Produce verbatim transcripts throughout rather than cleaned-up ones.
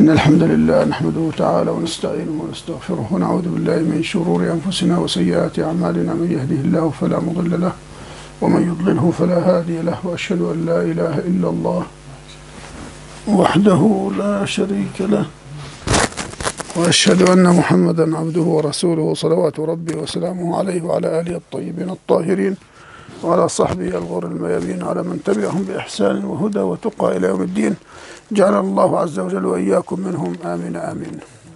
إن الحمد لله نحمده تعالى ونستعينه ونستغفره ونعوذ بالله من شرور أنفسنا وسيئات أعمالنا. من يهده الله فلا مضل له ومن يضلله فلا هادي له، وأشهد أن لا إله إلا الله وحده لا شريك له، وأشهد أن محمدا عبده ورسوله صلوات ربي وسلامه عليه وعلى آله الطيبين الطاهرين وعلى صحبه الغر الميامين، على من تبعهم بإحسان وهدى وتقى إلى يوم الدين. جعل الله عز وجل وإياكم منهم، آمين آمين.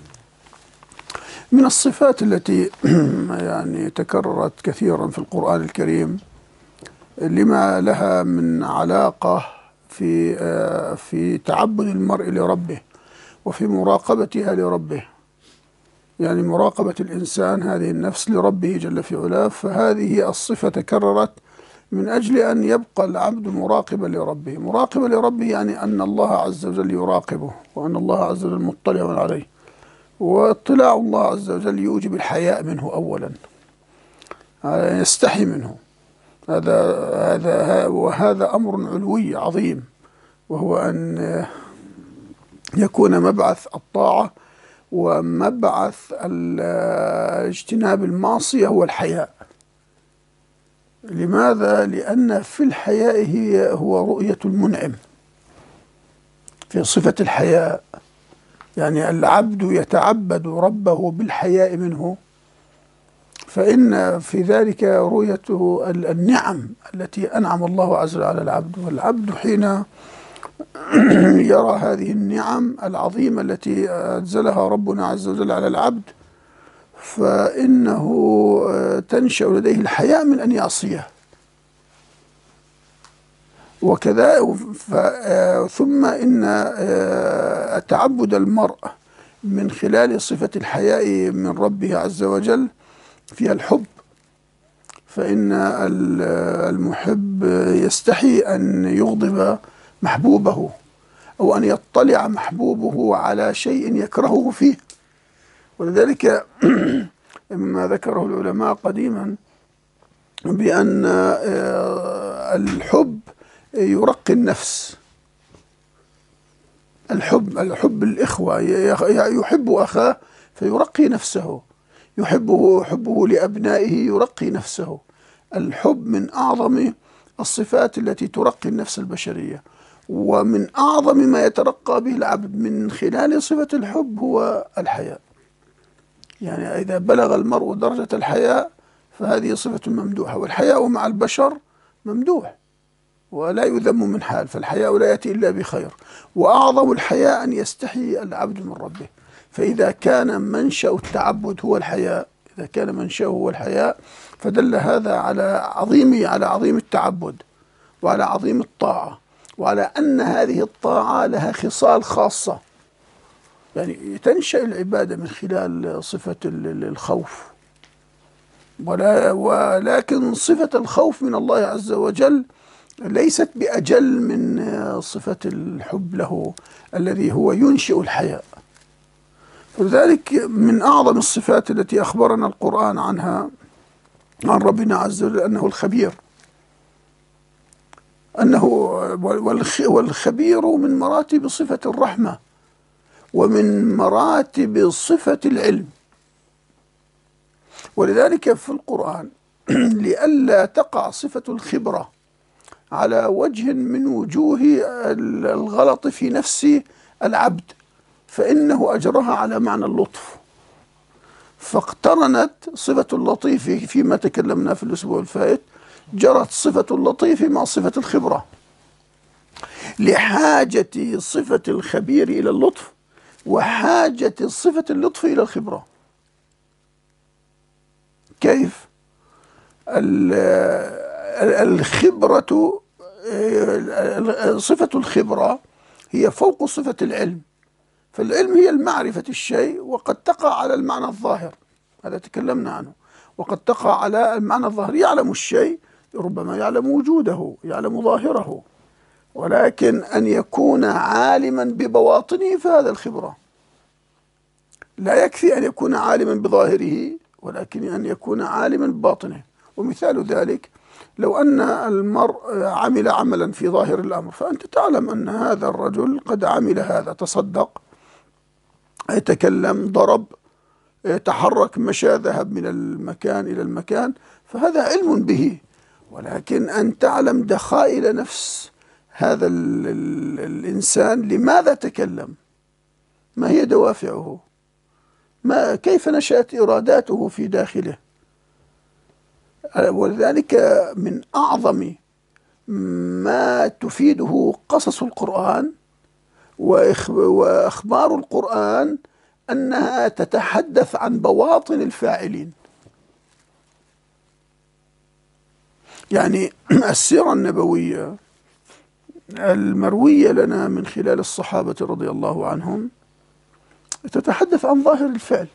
من الصفات التي يعني تكررت كثيرا في القرآن الكريم لما لها من علاقة في في تعبد المرء لربه وفي مراقبتها لربه، يعني مراقبة الإنسان هذه النفس لربه جل في علاه. فهذه الصفة تكررت من أجل أن يبقى العبد مراقبا لربه. مراقبا لربه يعني أن الله عز وجل يراقبه، وأن الله عز وجل مطلع عليه، واطلاع الله عز وجل يوجب الحياء منه أولا، يستحي منه. هذا هذا وهذا أمر علوي عظيم، وهو أن يكون مبعث الطاعة ومبعث اجتناب المعصية هو الحياء. لماذا؟ لأن في الحياء هي هو رؤية المنعم، في صفة الحياء، يعني العبد يتعبد ربه بالحياء منه، فإن في ذلك رؤيته النعم التي أنعم الله عز وجل على العبد. والعبد حين يرى هذه النعم العظيمة التي أنزلها ربنا عز وجل على العبد، فإنه تنشأ لديه الحياء من أن يعصيه. وكذا ثم إن تعبد المرء من خلال صفة الحياء من ربه عز وجل فيها الحب، فإن المحب يستحي أن يغضب محبوبه أو أن يطلع محبوبه على شيء يكرهه فيه. ولذلك مما ذكره العلماء قديما بأن الحب يرقي النفس. الحب الحب الإخوة، يحب أخاه فيرقي نفسه، يحبه حبه لأبنائه يرقي نفسه. الحب من أعظم الصفات التي ترقي النفس البشرية، ومن أعظم ما يترقى به العبد من خلال صفة الحب هو الحياء. يعني إذا بلغ المرء درجة الحياء فهذه صفة ممدوحة، والحياء مع البشر ممدوح ولا يذم من حال، فالحياء لا يأتي إلا بخير. وأعظم الحياء أن يستحي العبد من ربه. فإذا كان منشأ التعبد هو الحياء، إذا كان منشأه هو الحياء فدل هذا على عظيم على عظيم التعبد وعلى عظيم الطاعة، وعلى أن هذه الطاعة لها خصال خاصة. يعني تنشأ العبادة من خلال صفة الخوف، ولا ولكن صفة الخوف من الله عز وجل ليست بأجل من صفة الحب له الذي هو ينشئ الحياء. ولذلك من أعظم الصفات التي أخبرنا القرآن عنها عن ربنا عز وجل أنه الخبير، أنه والخبير من مراتب صفة الرحمة ومن مراتب صفة العلم. ولذلك في القرآن لئلا تقع صفة الخبرة على وجه من وجوه الغلط في نفس العبد، فإنه أجرها على معنى اللطف، فاقترنت صفة اللطيف فيما تكلمنا في الأسبوع الفائت، جرت صفة اللطيف مع صفة الخبرة لحاجة صفة الخبير إلى اللطف وحاجة صفة اللطف إلى الخبرة. كيف؟ الخبرة، صفة الخبرة هي فوق صفة العلم. فالعلم هي المعرفة الشيء، وقد تقع على المعنى الظاهر، هذا تكلمنا عنه، وقد تقع على المعنى الظاهر. يعلم الشيء، ربما يعلم وجوده، يعلم ظاهره، ولكن أن يكون عالما ببواطنه فهذا الخبرة. لا يكفي أن يكون عالما بظاهره، ولكن أن يكون عالما بباطنه. ومثال ذلك لو أن المرء عمل عملا في ظاهر الأمر، فأنت تعلم أن هذا الرجل قد عمل هذا، تصدق يتكلم، ضرب، تحرك، مشى، ذهب من المكان إلى المكان، فهذا علم به. ولكن أن تعلم دخائل نفس هذا ال ال الإنسان، لماذا تكلم، ما هي دوافعه، ما كيف نشأت إراداته في داخله. ولذلك من أعظم ما تفيده قصص القرآن وأخبار القرآن أنها تتحدث عن بواطن الفاعلين. يعني السيرة النبوية المروية لنا من خلال الصحابة رضي الله عنهم تتحدث عن ظاهر الفعل،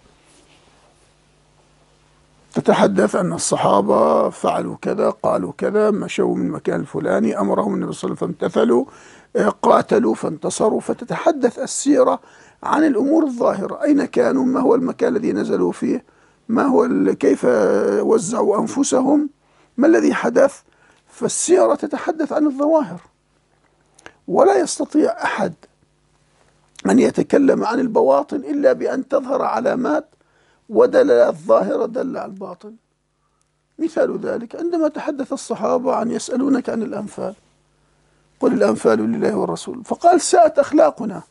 تتحدث أن الصحابة فعلوا كذا، قالوا كذا، مشوا من المكان الفلاني، أمرهم النبي صلى الله عليه وسلم فامتثلوا، قاتلوا فانتصروا. فتتحدث السيرة عن الأمور الظاهرة، أين كانوا، ما هو المكان الذي نزلوا فيه، ما هو كيف وزعوا أنفسهم، ما الذي حدث. فالسيرة تتحدث عن الظواهر، ولا يستطيع أحد أن يتكلم عن البواطن إلا بأن تظهر علامات ودلالات ظاهرة دل على الباطن. مثال ذلك عندما تحدث الصحابة عن يسألونك عن الأنفال، قل الأنفال لله والرسول، فقال ساءت أخلاقنا.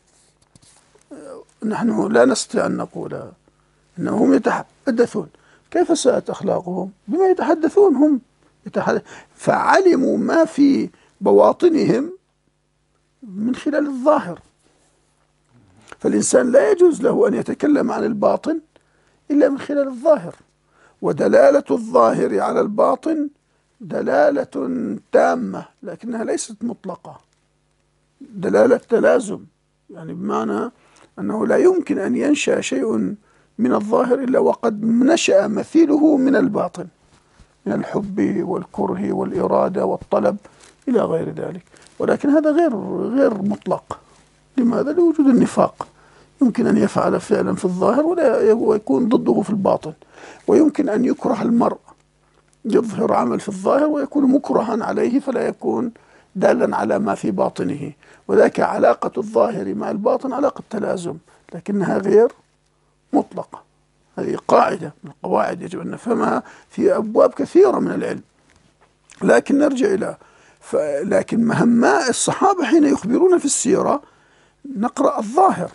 نحن لا نستطيع أن نقولها، إنهم يتحدثون. كيف ساءت أخلاقهم؟ بما يتحدثون هم يتحدث. فعلموا ما في بواطنهم من خلال الظاهر. فالإنسان لا يجوز له أن يتكلم عن الباطن إلا من خلال الظاهر. ودلالة الظاهر على الباطن دلالة تامة، لكنها ليست مطلقة، دلالة تلازم، يعني بمعنى أنه لا يمكن أن ينشأ شيء من الظاهر إلا وقد نشأ مثيله من الباطن، من الحب والكره والإرادة والطلب إلى غير ذلك. ولكن هذا غير غير مطلق. لماذا؟ لوجود النفاق. يمكن أن يفعل فعلا في الظاهر ويكون ضده في الباطن، ويمكن أن يكره المرء، يظهر عمل في الظاهر ويكون مكرها عليه فلا يكون دالا على ما في باطنه. وذاك علاقة الظاهر مع الباطن علاقة تلازم، لكنها غير مطلقة. هذه قاعدة من القواعد يجب أن نفهمها في أبواب كثيرة من العلم. لكن نرجع إلى لكن مهما الصحابة حين يخبرون في السيرة نقرأ الظاهر.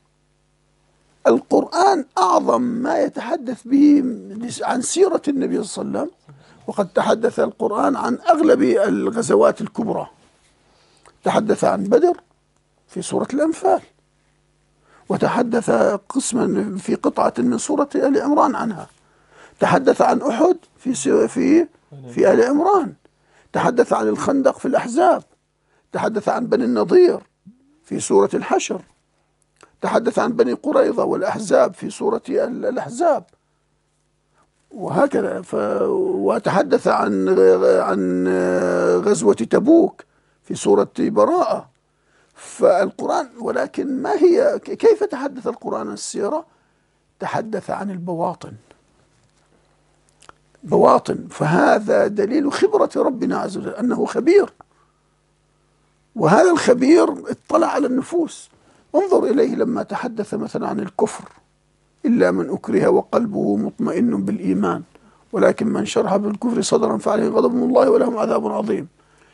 القرآن أعظم ما يتحدث به عن سيرة النبي صلى الله عليه وسلم، وقد تحدث القرآن عن أغلب الغزوات الكبرى. تحدث عن بدر في سورة الأنفال، وتحدث قسما في قطعة من سورة آل عمران عنها. تحدث عن أحد في في في آل عمران. تحدث عن الخندق في الأحزاب. تحدث عن بني النضير في سورة الحشر. تحدث عن بني قريظة والأحزاب في سورة الأحزاب، وهكذا. ف... وتحدث عن عن غزوة تبوك في سورة براءة. فالقرآن، ولكن ما هي كيف تحدث القرآن عن السيرة؟ تحدث عن البواطن، بواطن. فهذا دليل خبرة ربنا عز وجل أنه خبير، وهذا الخبير اطلع على النفوس. انظر إليه لما تحدث مثلا عن الكفر، إلا من أكره وقلبه مطمئن بالإيمان ولكن من شرح بالكفر صدرا فعليه غضب من الله ولهم عذاب عظيم.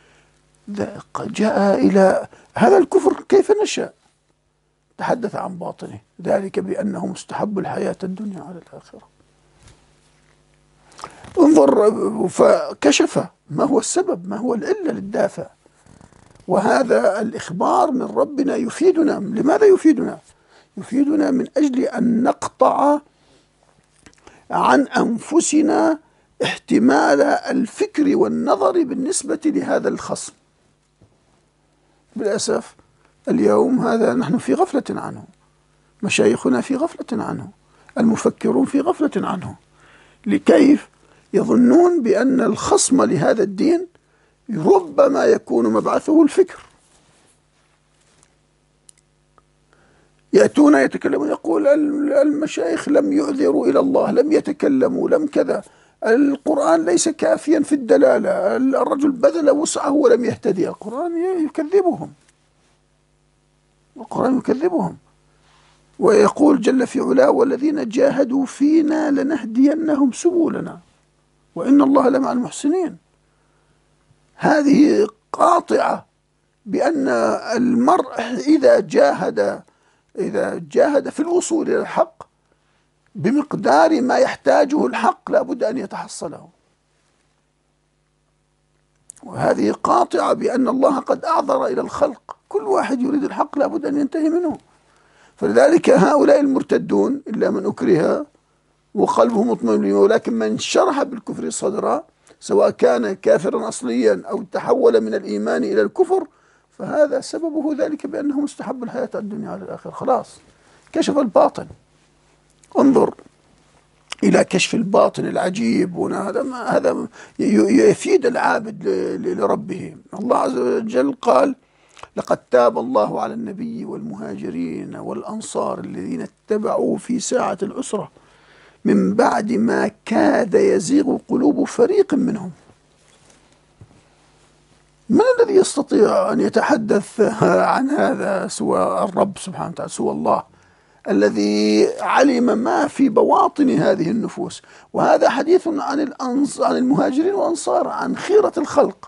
جاء إلى هذا الكفر كيف نشأ، تحدث عن باطنه، ذلك بأنه مستحب الحياة الدنيا على الآخرة. انظر، فكشف ما هو السبب، ما هو العلة للدافع. وهذا الإخبار من ربنا يفيدنا. لماذا يفيدنا؟ يفيدنا من أجل أن نقطع عن أنفسنا احتمال الفكر والنظر بالنسبة لهذا الخصم. بالأسف اليوم هذا نحن في غفلة عنه، مشايخنا في غفلة عنه، المفكرون في غفلة عنه. لكيف يظنون بأن الخصم لهذا الدين ربما يكون مبعثه الفكر. يأتون يتكلمون، يقول المشايخ لم يعذروا إلى الله، لم يتكلموا، لم كذا، القرآن ليس كافيا في الدلالة، الرجل بذل وسعه ولم يهتدي. القرآن يكذبهم، القرآن يكذبهم. ويقول جل في علاه: والذين جاهدوا فينا لنهدينهم سبلنا وإن الله لمع المحسنين. هذه قاطعة بأن المرء إذا جاهد إذا جاهد في الوصول إلى الحق بمقدار ما يحتاجه الحق لا بد أن يتحصله. وهذه قاطعة بأن الله قد أعذر إلى الخلق، كل واحد يريد الحق لا بد أن ينتهي منه. فلذلك هؤلاء المرتدون إلا من أكره وقلبه مطمئن بالإيمان، ولكن من شرح بالكفر صدرا سواء كان كافرا أصليا أو تحول من الإيمان إلى الكفر، فهذا سببه ذلك بأنه مستحب الحياة الدنيا على الآخرة. خلاص كشف الباطن. انظر إلى كشف الباطن العجيب، هذا هذا يفيد العابد لربه. الله عز وجل قال: لقد تاب الله على النبي والمهاجرين والأنصار الذين اتبعوا في ساعة العسرة من بعد ما كاد يزيغ قلوب فريق منهم. من الذي يستطيع أن يتحدث عن هذا سوى الرب سبحانه وتعالى، سوى الله الذي علم ما في بواطن هذه النفوس؟ وهذا حديث عن الأنصار، عن المهاجرين والأنصار، عن خيرة الخلق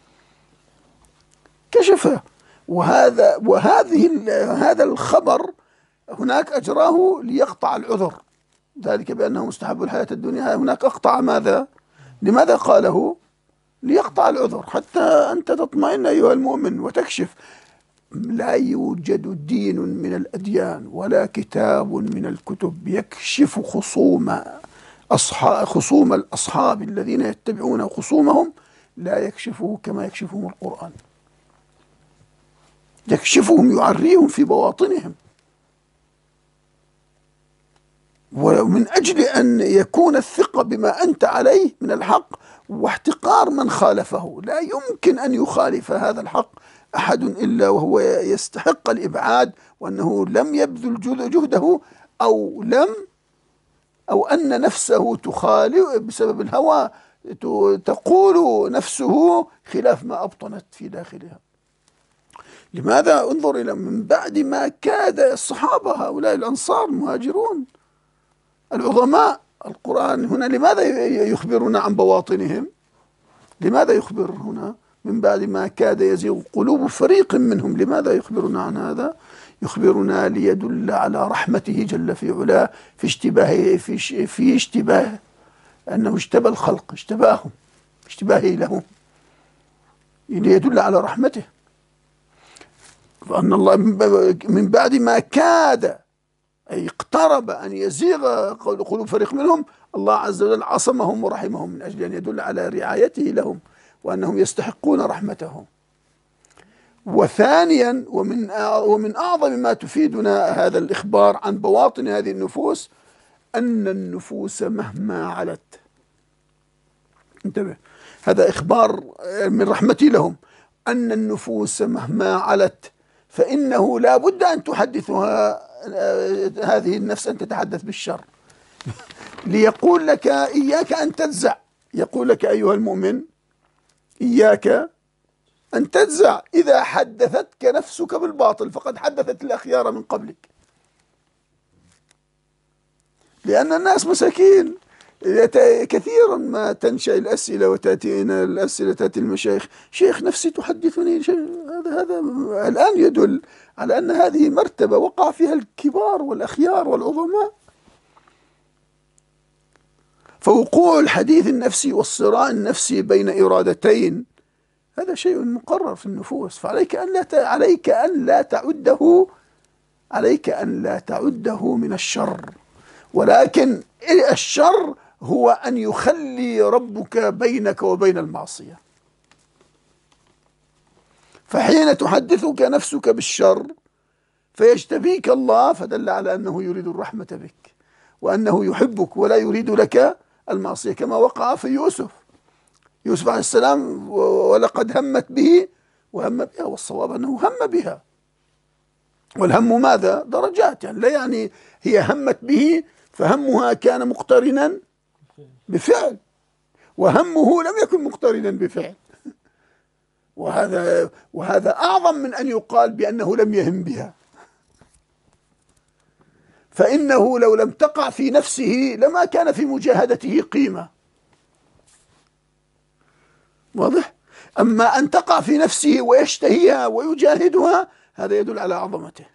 كشفه. وهذا وهذه هذا الخبر هناك أجراه ليقطع العذر، ذلك بأنه مستحب الحياة الدنيا. هناك أقطع ماذا؟ لماذا قاله؟ ليقطع العذر حتى أنت تطمئن أيها المؤمن وتكشف. لا يوجد دين من الأديان ولا كتاب من الكتب يكشف خصوم أصحاب خصوم الأصحاب الذين يتبعون خصومهم، لا يكشفه كما يكشفهم القرآن. يكشفهم، يعريهم في بواطنهم. ومن أجل أن يكون الثقة بما أنت عليه من الحق واحتقار من خالفه. لا يمكن أن يخالف هذا الحق أحد إلا وهو يستحق الإبعاد، وأنه لم يبذل جهده أو لم أو أن نفسه تخالف بسبب الهوى، تقول نفسه خلاف ما أبطنت في داخلها. لماذا؟ انظر إلى من بعد ما كاد الصحابة هؤلاء الأنصار المهاجرون العظماء. القرآن هنا لماذا يخبرنا عن بواطنهم؟ لماذا يخبر هنا من بعد ما كاد يزيغ قلوب فريق منهم؟ لماذا يخبرنا عن هذا؟ يخبرنا ليدل على رحمته جل في علاه في اشتباه في في اشتباه أنه اشتبه الخلق، اشتباهم اشتباهه لهم، ليدل على رحمته. فأن الله من بعد ما كاد أي اقترب أن يزيغ قلوب فريق منهم، الله عز وجل عصمهم ورحمهم من أجل أن يدل على رعايته لهم وأنهم يستحقون رحمته. وثانيا ومن ومن أعظم ما تفيدنا هذا الإخبار عن بواطن هذه النفوس أن النفوس مهما علت، انتبه، هذا إخبار من رحمتي لهم، أن النفوس مهما علت فإنه لا بد أن تحدثها هذه النفس أن تتحدث بالشر. ليقول لك إياك أن تجزع، يقول لك أيها المؤمن إياك أن تجزع، إذا حدثتك نفسك بالباطل فقد حدثت الأخيار من قبلك. لأن الناس مساكين كثيرا ما تنشأ الأسئلة وتأتينا الأسئلة، تأتي المشايخ: شيخ نفسي تحدثني. هذا هذا الآن يدل على أن هذه مرتبة وقع فيها الكبار والأخيار والعظماء. فوقوع الحديث النفسي والصراع النفسي بين إرادتين هذا شيء مقرر في النفوس، فعليك أن لا عليك أن لا تعده عليك أن لا تعده من الشر، ولكن الشر هو أن يخلي ربك بينك وبين المعصية. فحين تحدثك نفسك بالشر فيجتبيك الله، فدل على أنه يريد الرحمة بك وأنه يحبك ولا يريد لك المعصية، كما وقع في يوسف يوسف عليه السلام: ولقد همت به وهم بها، والصواب أنه هم بها. والهم ماذا؟ درجات، يعني لا يعني هي همت به فهمها كان مقترنا بفعل، وهمه لم يكن مقترنا بفعل. وهذا وهذا أعظم من أن يقال بأنه لم يهم بها. فإنه لو لم تقع في نفسه لما كان في مجاهدته قيمة. واضح؟ أما أن تقع في نفسه ويشتهيها ويجاهدها هذا يدل على عظمته،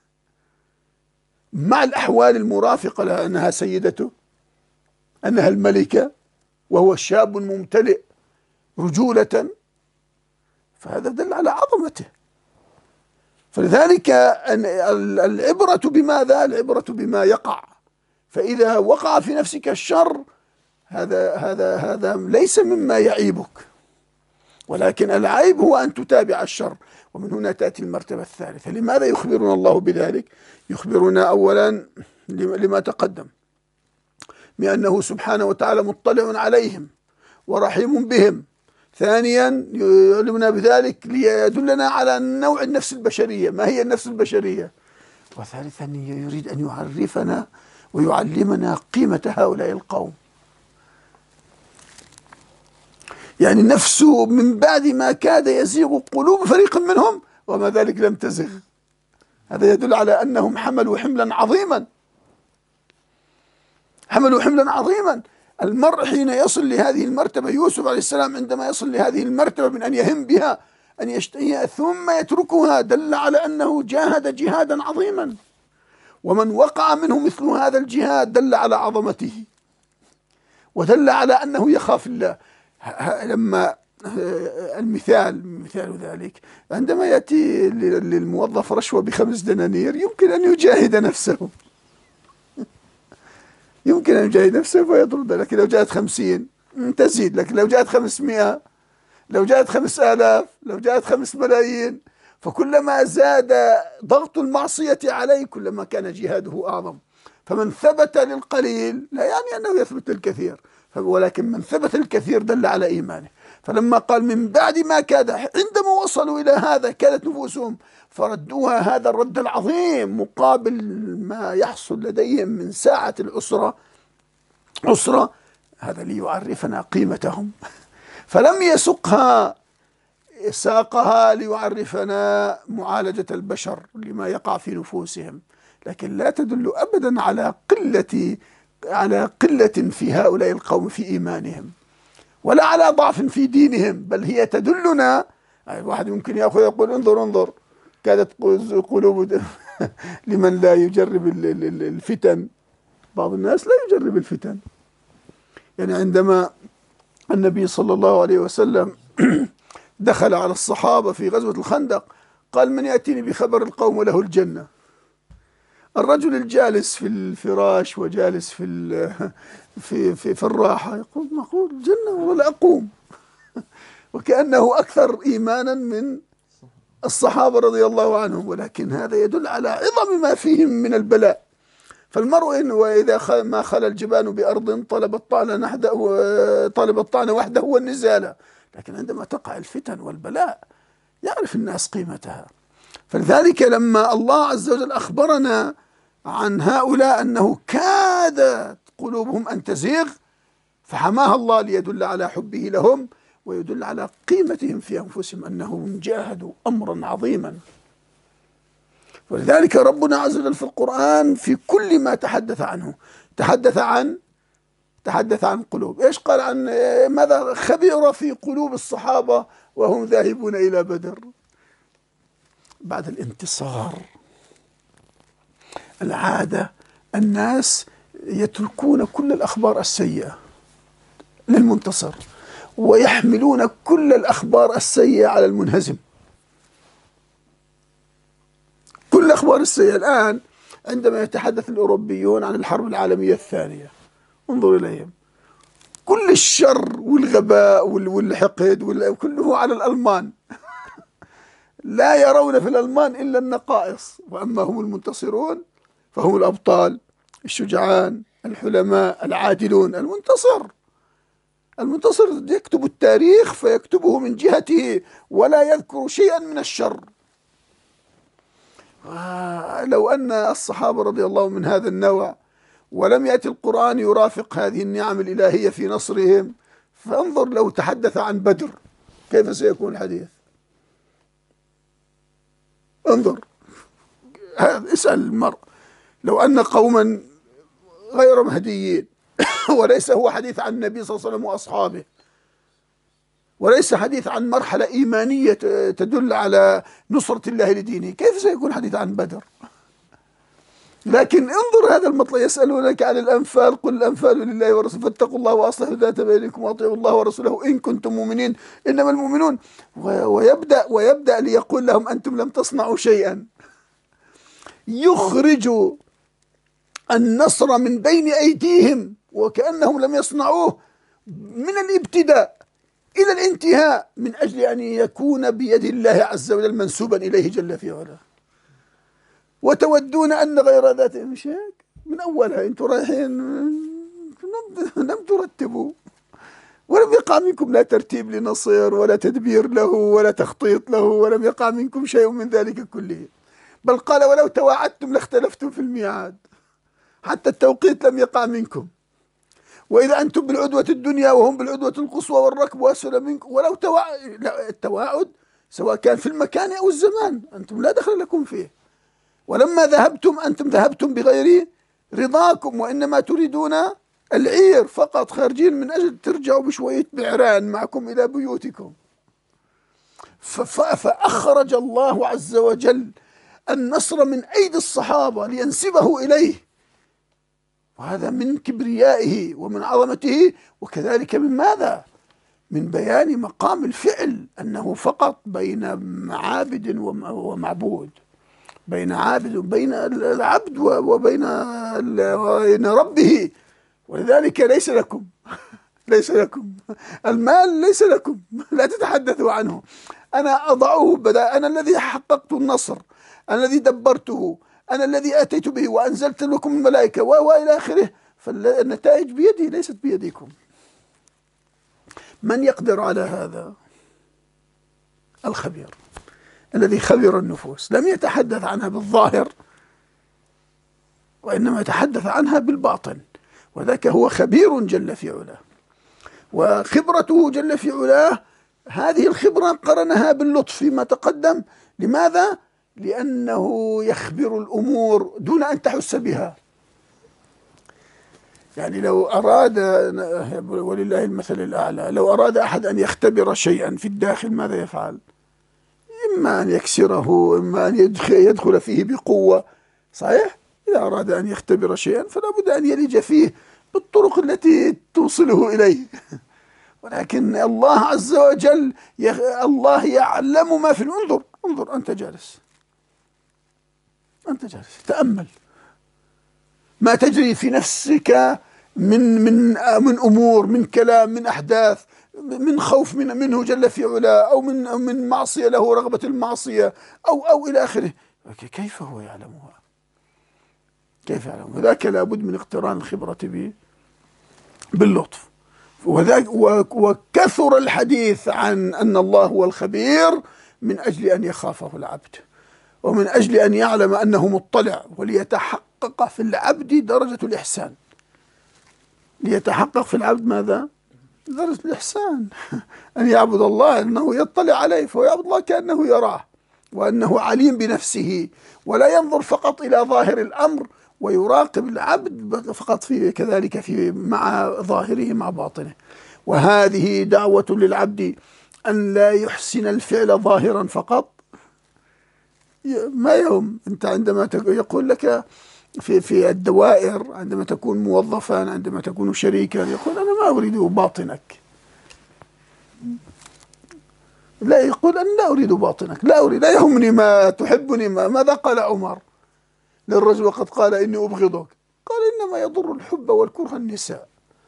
مع الأحوال المرافقة لها، أنها سيدته، أنها الملكة، وهو شاب ممتلئ رجولة، فهذا دل على عظمته. فلذلك العبرة بماذا؟ العبرة بما يقع. فإذا وقع في نفسك الشر هذا هذا هذا ليس مما يعيبك، ولكن العيب هو أن تتابع الشر. ومن هنا تأتي المرتبة الثالثة. لماذا يخبرنا الله بذلك؟ يخبرنا أولا لما تقدم، بأنه سبحانه وتعالى مطلع عليهم ورحيم بهم. ثانيا يعلمنا بذلك ليدلنا على نوع النفس البشرية، ما هي النفس البشرية. وثالثا يريد أن يعرفنا ويعلمنا قيمة هؤلاء القوم. يعني نفسه من بعد ما كاد يزيغ قلوب فريق منهم وما ذلك لم تزغ. هذا يدل على أنهم حملوا حملا عظيما، حملوا حملا عظيما. المرء حين يصل لهذه المرتبة، يوسف عليه السلام عندما يصل لهذه المرتبة من أن يهم بها، أن يشتهيها ثم يتركها، دل على أنه جاهد جهادا عظيما. ومن وقع منه مثل هذا الجهاد دل على عظمته ودل على أنه يخاف الله. لما المثال مثال ذلك عندما يأتي للموظف رشوة بخمس دنانير يمكن أن يجاهد نفسه، يمكن أن يجاهد نفسه فيطرد. لكن لو جاءت خمسين تزيد، لكن لو جاءت خمسمائة، لو جاءت خمس آلاف، لو جاءت خمس ملايين، فكلما زاد ضغط المعصية عليه كلما كان جهاده أعظم. فمن ثبت للقليل لا يعني أنه يثبت للكثير، ولكن من ثبت الكثير دل على إيمانه. فلما قال من بعد ما كاد، عندما وصلوا إلى هذا كادت نفوسهم فردوها، هذا الرد العظيم مقابل ما يحصل لديهم من ساعة العسرة عسرة، هذا ليعرفنا قيمتهم. فلم يسقها، ساقها ليعرفنا معالجة البشر لما يقع في نفوسهم، لكن لا تدل أبدا على قلة على قلة في هؤلاء القوم في إيمانهم، ولا على ضعف في دينهم، بل هي تدلنا. واحد يمكن يأخذ يقول انظر انظر كادت قلوب لمن لا يجرب الفتن. بعض الناس لا يجرب الفتن. يعني عندما النبي صلى الله عليه وسلم دخل على الصحابة في غزوة الخندق قال من يأتيني بخبر القوم وله الجنة. الرجل الجالس في الفراش وجالس في في في, في الراحة يقول نقول الجنة ولا أقوم، وكأنه أكثر إيمانا من الصحابة رضي الله عنهم. ولكن هذا يدل على عظم ما فيهم من البلاء. فالمرء إن وإذا ما خلى الجبان بأرض طلب الطعن نحده طلب الطعن وحده والنزالة، لكن عندما تقع الفتن والبلاء يعرف الناس قيمتها. فلذلك لما الله عز وجل أخبرنا عن هؤلاء أنه كادت قلوبهم أن تزيغ فحماها الله ليدل على حبه لهم ويدل على قيمتهم في أنفسهم، أنهم جاهدوا أمرا عظيما. ولذلك ربنا عز وجل في القرآن في كل ما تحدث عنه تحدث عن تحدث عن قلوب. إيش قال عن ماذا خبر في قلوب الصحابة وهم ذاهبون إلى بدر بعد الانتصار؟ العادة الناس يتركون كل الأخبار السيئة للمنتصر ويحملون كل الأخبار السيئة على المنهزم. كل الأخبار السيئة. الآن عندما يتحدث الأوروبيون عن الحرب العالمية الثانية انظر إليهم، كل الشر والغباء والحقد كله على الألمان. لا يرون في الألمان إلا النقائص، وأما هم المنتصرون فهم الأبطال الشجعان الحلماء العادلون. المنتصر المنتصر يكتب التاريخ فيكتبه من جهته ولا يذكر شيئا من الشر. لو أن الصحابة رضي الله من هذا النوع ولم يأتي القرآن يرافق هذه النعم الإلهية في نصرهم، فانظر لو تحدث عن بدر كيف سيكون الحديث. انظر اسأل المرء لو أن قوما غير مهديين وليس هو حديث عن النبي صلى الله عليه وسلم وأصحابه، وليس حديث عن مرحلة إيمانية تدل على نصرة الله لدينه، كيف سيكون حديث عن بدر؟ لكن انظر هذا المطلب، يسألونك عن الأنفال قل الأنفال لله ورسوله فاتقوا الله وأصلحوا ذات بينكم وأطيعوا الله ورسوله إن كنتم مؤمنين إنما المؤمنون، ويبدأ ويبدأ ليقول لهم أنتم لم تصنعوا شيئا، يخرج النصر من بين أيديهم وكأنهم لم يصنعوه من الابتداء إلى الانتهاء من أجل أن يكون بيد الله عز وجل منسوبا إليه جل في علاه. وتودون أن غير ذات، مش هيك من أولها أنتم رايحين لم ترتبوا ولم يقع منكم لا ترتيب لنصير ولا تدبير له ولا تخطيط له، ولم يقع منكم شيء من ذلك كله، بل قال ولو تواعدتم لاختلفتم في الميعاد، حتى التوقيت لم يقع منكم، وإذا أنتم بالعدوة الدنيا وهم بالعدوة القصوى والركب وأسفل منكم، ولو تواعد، التواعد سواء كان في المكان أو الزمان أنتم لا دخل لكم فيه، ولما ذهبتم أنتم ذهبتم بغير رضاكم، وإنما تريدون العير فقط، خارجين من أجل ترجعوا بشوية بعران معكم إلى بيوتكم. فأخرج الله عز وجل النصر من أيدي الصحابة لينسبه إليه، وهذا من كبريائه ومن عظمته، وكذلك من ماذا؟ من بيان مقام الفعل، أنه فقط بين معابد ومعبود، بين عابد وبين العبد وبين ربه، ولذلك ليس لكم ليس لكم المال، ليس لكم، لا تتحدثوا عنه، أنا أضعه بدأ، أنا الذي حققت النصر، أنا الذي دبرته، أنا الذي أتيت به وأنزلت لكم الملائكة وإلى آخره، فالنتائج بيدي ليست بيديكم. من يقدر على هذا؟ الخبير الذي خبر النفوس، لم يتحدث عنها بالظاهر وإنما يتحدث عنها بالباطن، وذاك هو خبير جل في علاه، وخبرته جل في علاه هذه الخبرة قرنها باللطف فيما تقدم. لماذا؟ لأنه يخبر الأمور دون أن تحس بها. يعني لو أراد، ولله المثل الأعلى، لو أراد أحد أن يختبر شيئا في الداخل ماذا يفعل؟ إما أن يكسره، إما أن يدخل, يدخل فيه بقوة، صحيح؟ إذا أراد أن يختبر شيئا فلا بد أن يلج فيه بالطرق التي توصله إليه. ولكن الله عز وجل يخ... الله يعلم ما في، انظر انظر أنت جالس أنت جالس تأمل ما تجري في نفسك من من من أمور، من كلام، من أحداث، من خوف من منه جل في علاه، أو من من معصية له رغبة المعصية، أو أو إلى آخره. كيف هو يعلمها؟ كيف يعلم؟ وذاك لابد من اقتران الخبرة به باللطف. وذاك وكثر الحديث عن أن الله هو الخبير من أجل أن يخافه العبد، ومن أجل أن يعلم أنه مطلع، وليتحقق في العبد درجة الإحسان. ليتحقق في العبد ماذا؟ درجة الإحسان. أن يعبد الله أنه يطلع عليه، فهو يعبد الله كأنه يراه، وأنه عليم بنفسه، ولا ينظر فقط إلى ظاهر الأمر، ويراقب العبد فقط في كذلك في مع ظاهره مع باطنه. وهذه دعوة للعبد أن لا يحسن الفعل ظاهرا فقط. ما يوم أنت عندما يقول لك في في الدوائر، عندما تكون موظفا، عندما تكون شريكا، يقول أنا ما أريد باطنك، لا، يقول أنا لا أريد باطنك، لا أريد، لا يهمني ما تحبني. ما ماذا قال عمر للرجل وقد قال إني أبغضك؟ قال إنما يضر الحب والكره النساء.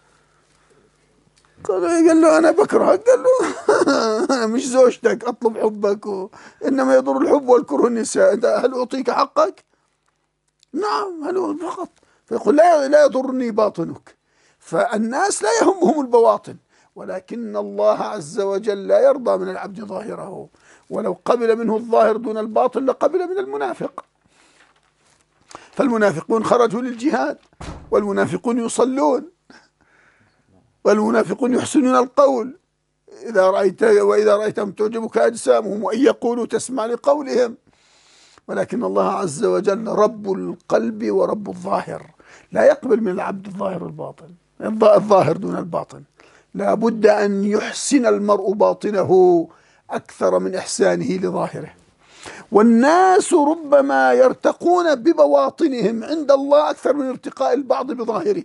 قال قال له أنا بكرهك، قال له أنا مش زوجتك أطلب حبك، و... إنما يضر الحب والكره النساء. أنت هل أعطيك حقك؟ نعم، هل فقط. فيقول لا لا يضرني باطنك. فالناس لا يهمهم البواطن، ولكن الله عز وجل لا يرضى من العبد ظاهره، ولو قبل منه الظاهر دون الباطن لقبل من المنافق. فالمنافقون خرجوا للجهاد، والمنافقون يصلون، والمنافقون يحسنون القول، إذا رأيت وإذا رأيتهم تعجبك أجسامهم وإن يقولوا تسمع لقولهم. ولكن الله عز وجل رب القلب ورب الظاهر، لا يقبل من العبد الظاهر والباطن، الظاهر دون الباطن. لا بد أن يحسن المرء باطنه أكثر من إحسانه لظاهره. والناس ربما يرتقون ببواطنهم عند الله أكثر من ارتقاء البعض بظاهره.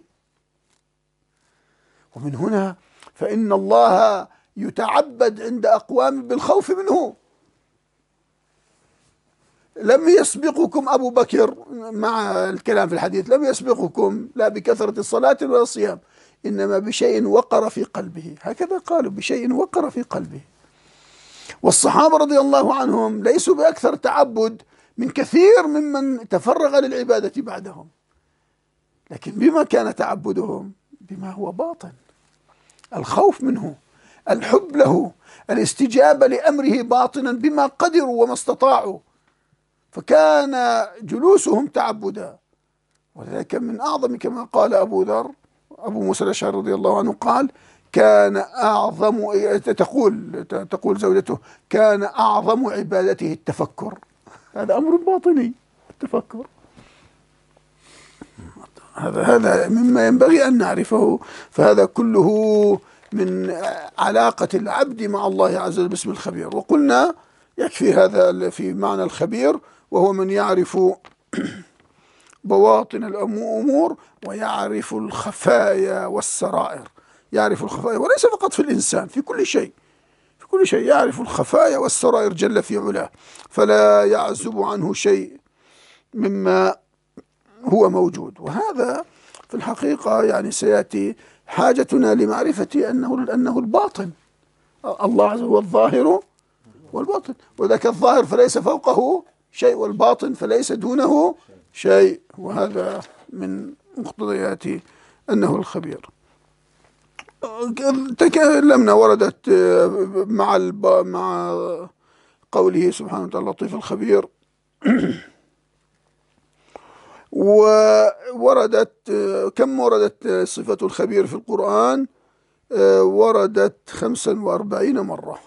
ومن هنا فإن الله يتعبد عند أقوام بالخوف منه. لم يسبقكم أبو بكر، مع الكلام في الحديث، لم يسبقكم لا بكثرة الصلاة ولا الصيام، إنما بشيء وقر في قلبه، هكذا قالوا، بشيء وقر في قلبه. والصحابة رضي الله عنهم ليسوا بأكثر تعبد من كثير ممن تفرغ للعبادة بعدهم، لكن بما كان تعبدهم؟ بما هو باطن، الخوف منه، الحب له، الاستجابة لأمره باطنا بما قدروا وما استطاعوا، فكان جلوسهم تعبدا. ولذلك من أعظم، كما قال أبو ذر أبو موسى الأشعري رضي الله عنه قال: كان أعظم، تقول تقول زوجته: كان أعظم عبادته التفكر. هذا أمر باطني، التفكر، هذا هذا مما ينبغي أن نعرفه. فهذا كله من علاقة العبد مع الله عز وجل باسم الخبير. وقلنا يكفي هذا في معنى الخبير، وهو من يعرف بواطن الأمور ويعرف الخفايا والسرائر. يعرف الخفايا، وليس فقط في الإنسان، في كل شيء، في كل شيء يعرف الخفايا والسرائر جل في علاه، فلا يعزب عنه شيء مما هو موجود. وهذا في الحقيقة يعني سيأتي حاجتنا لمعرفة أنه أنه الباطن. الله عز وجل هو الظاهر والباطن، وذاك الظاهر فليس فوقه شيء، والباطن فليس دونه شيء. وهذا من مقتضيات أنه الخبير. تكلمنا، وردت مع مع قوله سبحانه وتعالى اللطيف الخبير، ووردت كم وردت صفة الخبير في القرآن؟ وردت خمسا وأربعين مرة.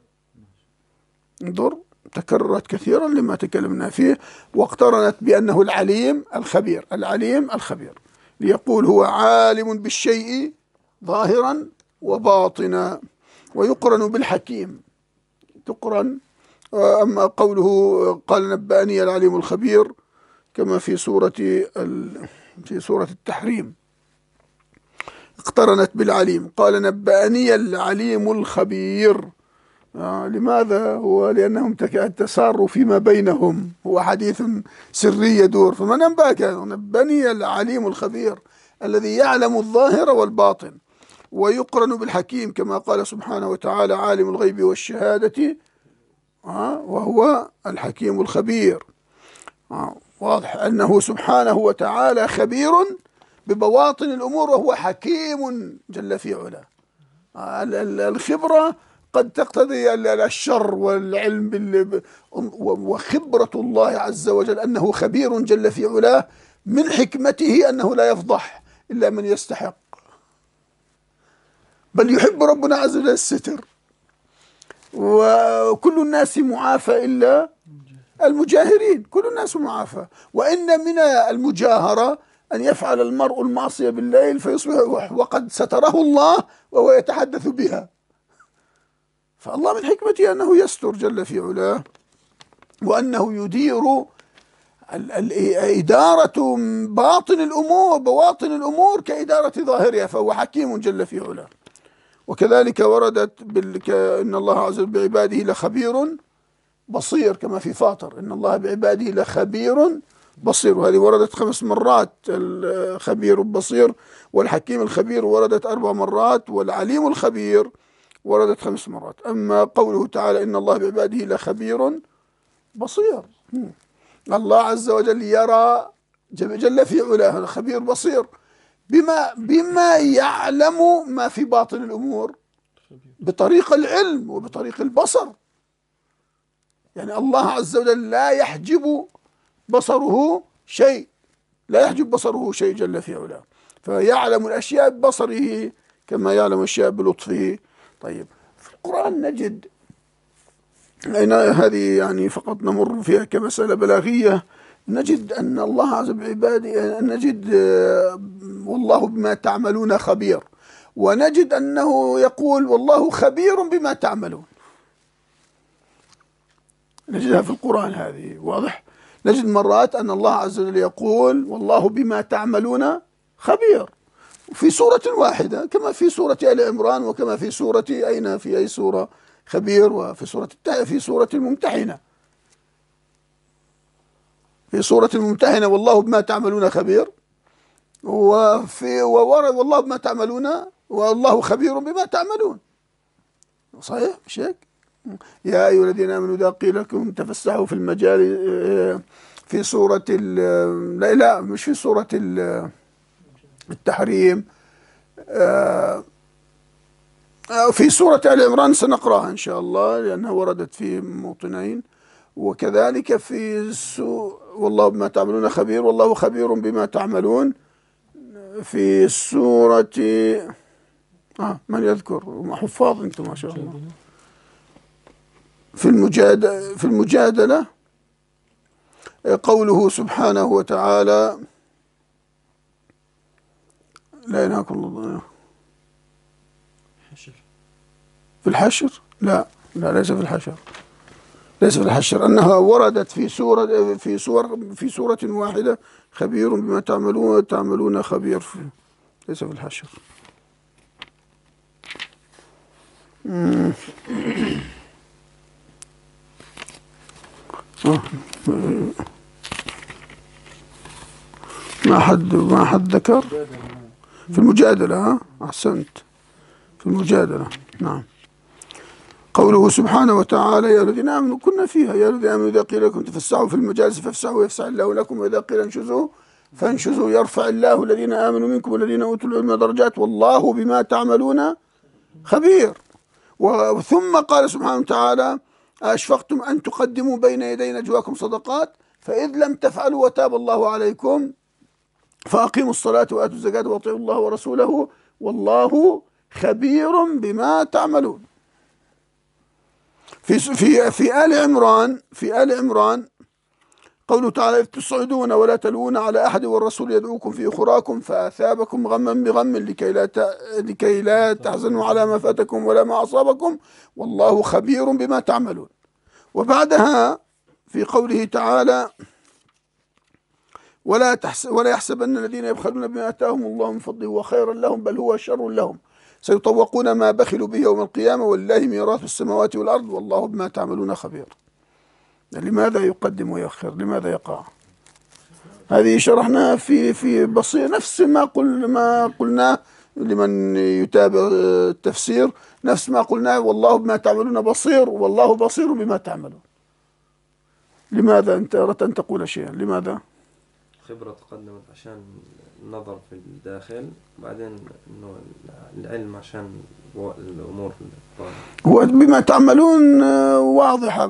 انظر، تكررت كثيرا لما تكلمنا فيه، واقترنت بأنه العليم الخبير، العليم الخبير، ليقول هو عالم بالشيء ظاهرا وباطنا، ويقرن بالحكيم، تقرن. أما قوله قال نبأني العليم الخبير كما في سورة في سورة التحريم، اقترنت بالعليم، قال نبأني العليم الخبير. آه لماذا؟ هو لأنهم تساروا فيما بينهم، هو حديث سري يدور، فمن أنبأك؟ نبأني العليم الخبير الذي يعلم الظاهر والباطن. ويقرن بالحكيم كما قال سبحانه وتعالى عالم الغيب والشهادة آه وهو الحكيم الخبير. آه واضح أنه سبحانه وتعالى خبير ببواطن الأمور، وهو حكيم جل في علاه. آه الخبرة قد تقتضي الشر والعلم بال... وخبرة الله عز وجل أنه خبير جل في علاه، من حكمته أنه لا يفضح إلا من يستحق، بل يحب ربنا عز وجل الستر. وكل الناس معافى إلا المجاهرين، كل الناس معافى. وإن من المجاهرة أن يفعل المرء المعصية بالليل فيصبح وقد ستره الله وهو يتحدث بها. فالله من حكمته أنه يستر جل في علاه، وأنه يدير إدارة باطن الأمور، بواطن الأمور كإدارة ظاهرها، فهو حكيم جل في علاه. وكذلك وردت بال... إن الله عز وجل بعباده لخبير بصير، كما في فاطر إن الله بعباده لخبير بصير، وهذه وردت خمس مرات، الخبير البصير، والحكيم الخبير وردت أربع مرات، والعليم الخبير وردت خمس مرات. أما قوله تعالى إن الله بعباده لخبير بصير، الله عز وجل يرى جل في علاه، خبير بصير بما بما يعلم ما في باطن الأمور بطريق العلم وبطريق البصر. يعني الله عز وجل لا يحجب بصره شيء، لا يحجب بصره شيء جل في علاه، فيعلم الأشياء ببصره كما يعلم الأشياء بلطفه. طيب، في القرآن نجد هذه يعني فقط نمر فيها كمسألة بلاغية. نجد أن الله عز بعباده، نجد والله بما تعملون خبير، ونجد أنه يقول والله خبير بما تعملون. نجدها في القرآن هذه واضح. نجد مرات أن الله عز وجل يقول والله بما تعملون خبير في سورة واحدة، كما في سورة آل عمران، وكما في سورة أين في أي سورة خبير، وفي سورة في سورة الممتحنة، في سورة الممتحنة والله بما تعملون خبير، وفي وورد والله بما تعملون والله خبير بما تعملون. صحيح مش هيك؟ يا أيها الذين آمنوا إذا قيل لكم تفسحوا في المجال، في سورة لا لا مش في سورة التحريم، في سورة آل عمران سنقرأها إن شاء الله لأنها وردت في موطنين، وكذلك في سو والله بما تعملون خبير والله خبير بما تعملون في سورة آه من يذكر؟ حفاظ أنتم ما شاء الله. في المجادلة في المجادلة قوله سبحانه وتعالى لا ينهاكم الله في الحشر، لا لا ليس في الحشر، ليس في الحشر، أنها وردت في سورة في سور في سورة واحدة خبير بما تعملون وتعملون خبير، في ليس في الحشر. ما حد ما حد ذكر في المجادلة. ها أحسنت، في المجادلة نعم. قوله سبحانه وتعالى يا الذين آمنوا كنا فيها يا الذين آمنوا إذا قيل لكم تفسحوا في المجالس فافسحوا يفسح الله لكم وإذا قيل انشزوا فانشزوا يرفع الله الذين آمنوا منكم والذين أوتوا العلم درجات والله بما تعملون خبير. وثم قال سبحانه وتعالى أشفقتم أن تقدموا بين يدي نجواكم صدقات فإذ لم تفعلوا وتاب الله عليكم فأقيموا الصلاة وآتوا الزكاة وأطيعوا الله ورسوله والله خبير بما تعملون. في في في آل عمران في آل عمران قوله تعالى إذ تصعدون ولا تلوون على أحد والرسول يدعوكم في أخراكم فأثابكم غما بغم لكي لا لكي لا تحزنوا على ما فاتكم ولا ما أصابكم والله خبير بما تعملون. وبعدها في قوله تعالى ولا تحسب ولا يحسبن الذين يبخلون بما آتاهم الله من فضله وخيرا لهم بل هو شر لهم سيطوقون ما بخلوا به يوم القيامة ولله ميراث السماوات والأرض والله بما تعملون خبير. لماذا يقدم ويؤخر؟ لماذا يقع؟ هذه شرحناها في في بصير نفس ما قل ما قلناه لمن يتابع التفسير، نفس ما قلناه والله بما تعملون بصير والله بصير بما تعملون. لماذا أنت أردت أن تقول شيئا؟ لماذا؟ خبرة تقدمت عشان النظر في الداخل، بعدين إنه العلم عشان الأمور هو بما تعملون واضحة،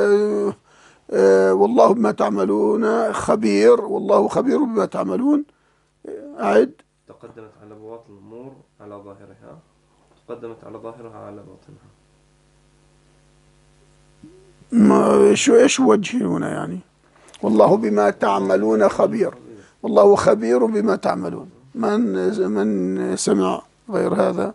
والله بما تعملون خبير والله خبير بما تعملون. أعد. تقدمت على بواطن الأمور على ظاهرها، تقدمت على ظاهرها على باطنها. ما شو إيش وجهي هنا يعني؟ والله بما تعملون خبير والله خبير بما تعملون. من من سمع غير هذا؟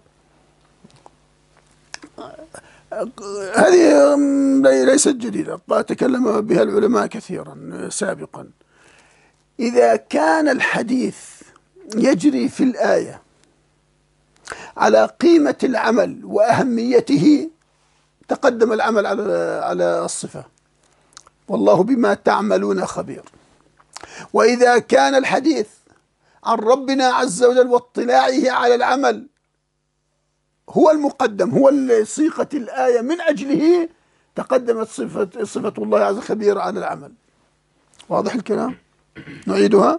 هذه ليست جديدة، تكلم بها العلماء كثيرا سابقا. إذا كان الحديث يجري في الآية على قيمة العمل وأهميته تقدم العمل على على الصفة والله بما تعملون خبير. وإذا كان الحديث عن ربنا عز وجل واطلاعه على العمل هو المقدم، هو صيغة الآية من أجله تقدمت صفة صفة الله عز وجل خبير على العمل. واضح الكلام؟ نعيدها.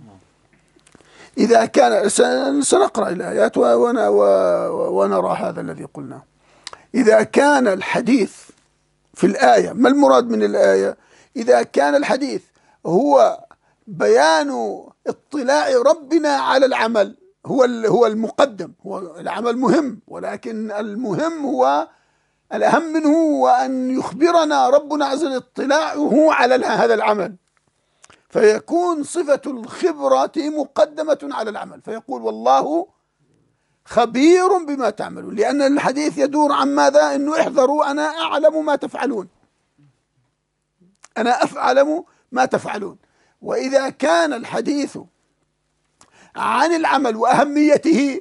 إذا كان سنقرأ الآيات ونرى هذا الذي قلناه. إذا كان الحديث في الآية، ما المراد من الآية؟ إذا كان الحديث هو بيان اطلاع ربنا على العمل هو هو المقدم، هو العمل مهم ولكن المهم هو الأهم منه هو أن يخبرنا ربنا عز وجل اطلاعه على هذا العمل، فيكون صفة الخبرة مقدمة على العمل، فيقول والله خبير بما تعملون، لأن الحديث يدور عن ماذا؟ أنه احذروا أنا أعلم ما تفعلون، أنا أفعلم ما تفعلون. وإذا كان الحديث عن العمل وأهميته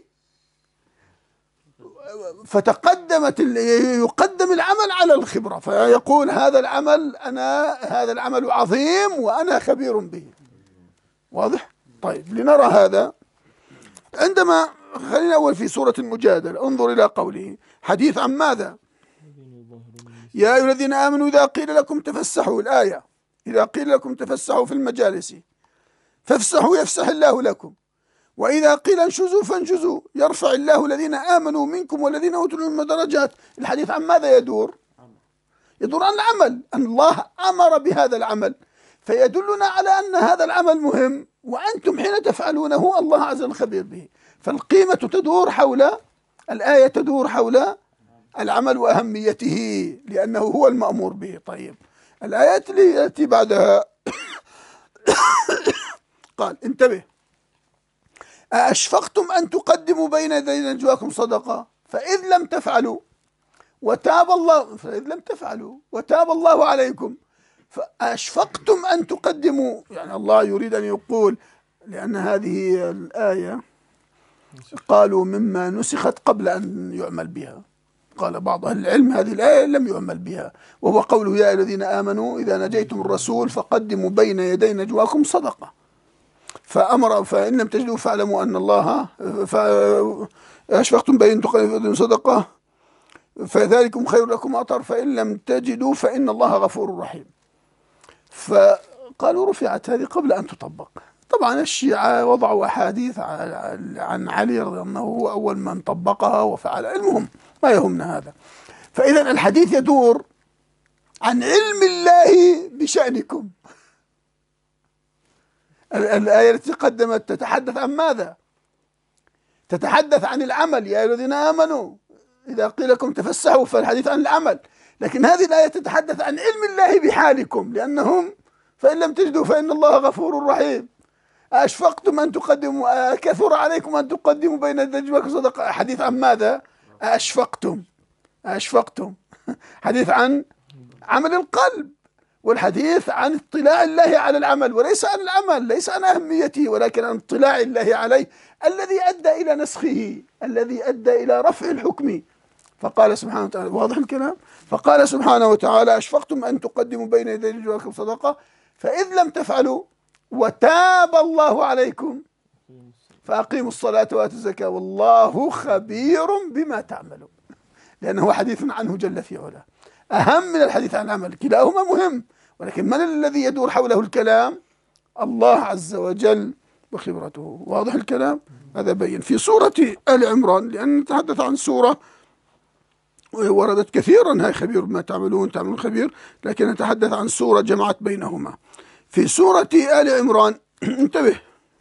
فتقدمت يقدم العمل على الخبرة، فيقول هذا العمل أنا هذا العمل عظيم وأنا خبير به. واضح؟ طيب لنرى هذا. عندما خلينا أول في سورة المجادلة، انظر إلى قوله حديث عن ماذا؟ يا أيها الذين آمنوا إذا قيل لكم تفسحوا، الآية إذا قيل لكم تفسحوا في المجالس فافسحوا يفسح الله لكم، وإذا قيل انشزوا فانشزوا يرفع الله الذين آمنوا منكم والذين أوتوا العلم درجات. الحديث عن ماذا يدور؟ يدور عن العمل، أن الله أمر بهذا العمل، فيدلنا على أن هذا العمل مهم وأنتم حين تفعلونه الله عز وجل خبير به. فالقيمة تدور حول الآية، تدور حول العمل وأهميته لأنه هو المأمور به. طيب الآيات التي بعدها قال انتبه، أأشفقتم أن تقدموا بين يدي نجواكم صدقة فإذ لم تفعلوا وتاب الله فإذ لم تفعلوا وتاب الله عليكم، فأشفقتم أن تقدموا، يعني الله يريد أن يقول لأن هذه الآية قالوا مما نسخت قبل أن يعمل بها، قال بعض أهل العلم هذه الآية لم يعمل بها، وهو قوله يا أيها الذين آمنوا إذا نجيتم الرسول فقدموا بين يدي نجواكم صدقة، فأمر فإن لم تجدوا فاعلموا أن الله أشفقتم بين تقدموا صدقة فذلكم خير لكم أطهر فإن لم تجدوا فإن الله غفور رحيم. فقالوا رفعت هذه قبل أن تطبق. طبعا الشيعة وضعوا أحاديث عن علي رضي الله عنه هو أول من طبقها وفعل، المهم ما يهمنا هذا. فإذا الحديث يدور عن علم الله بشأنكم. الآية التي قدمت تتحدث عن ماذا؟ تتحدث عن العمل، يا أيها الذين آمنوا إذا قيل لكم تفسحوا، فالحديث عن العمل. لكن هذه الآية تتحدث عن علم الله بحالكم، لأنهم فإن لم تجدوا فإن الله غفور رحيم. أشفقتم أن تقدموا، كثر عليكم أن تقدموا بين نجواكم صدقة، حديث عن ماذا؟ أشفقتم أشفقتم حديث عن عمل القلب، والحديث عن اطلاع الله على العمل، وليس عن العمل، ليس عن أهميته، ولكن عن اطلاع الله عليه الذي أدى إلى نسخه، الذي أدى إلى رفع الحكم. فقال سبحانه وتعالى، واضح الكلام؟ فقال سبحانه وتعالى أشفقتم أن تقدموا بين يدي نجواكم صدقة فإذ لم تفعلوا وتاب الله عليكم فأقيموا الصلاة وآتوا الزكاة والله خبير بما تعملون. لأنه حديث عنه جل في علاه، أهم من الحديث عن العمل، كلاهما مهم، ولكن من الذي يدور حوله الكلام؟ الله عز وجل وخبرته. واضح الكلام؟ هذا بين في سورة آل عمران، لأن نتحدث عن سورة وردت كثيرا هاي خبير بما تعملون تعملون خبير، لكن نتحدث عن سورة جمعت بينهما. في سورة آل عمران انتبه،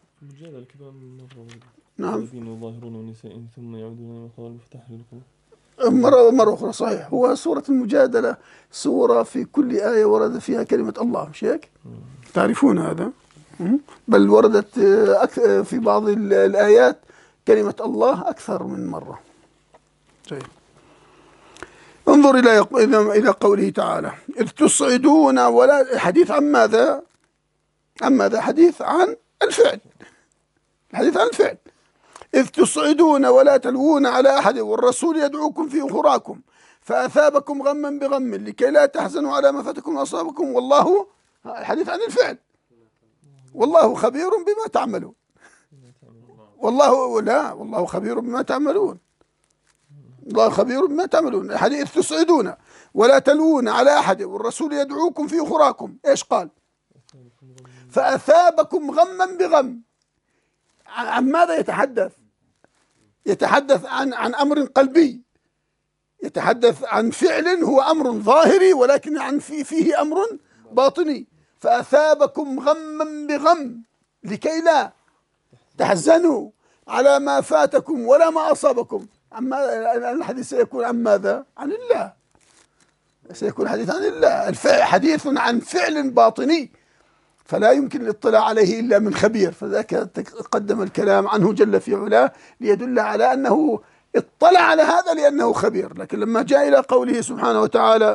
نعم ثم يعودون فتحرير مرة مرة أخرى صحيح. هو سورة المجادلة سورة في كل آية ورد فيها كلمة الله، مش هيك؟ تعرفون هذا؟ بل وردت في بعض الآيات كلمة الله أكثر من مرة. طيب انظر إلى إلى قوله تعالى إذ تصعدون، ولا حديث عن ماذا؟ عن ماذا؟ حديث عن الفعل، الحديث عن الفعل. إذ تصعدون ولا تلوون على أحد والرسول يدعوكم في أخراكم فأثابكم غما بغم لكي لا تحزنوا على ما فاتكم وأصابكم والله، الحديث عن الفعل، والله خبير بما تعملون. والله لا والله خبير بما تعملون، الله خبير بما تعملون. حديث تصعدون ولا تلوون على أحد والرسول يدعوكم في أخراكم، إيش قال؟ فأثابكم غما بغم. عن ماذا يتحدث؟ يتحدث عن عن أمر قلبي، يتحدث عن فعل هو أمر ظاهري ولكن عن في فيه أمر باطني. فأثابكم غما بغم لكي لا تحزنوا على ما فاتكم ولا ما أصابكم. عن الحديث سيكون عن ماذا؟ عن الله. سيكون حديث عن الله، الفعل حديث عن فعل باطني فلا يمكن الاطلاع عليه إلا من خبير، فذاك قدم الكلام عنه جل في علاه ليدل على أنه اطلع على هذا لأنه خبير. لكن لما جاء إلى قوله سبحانه وتعالى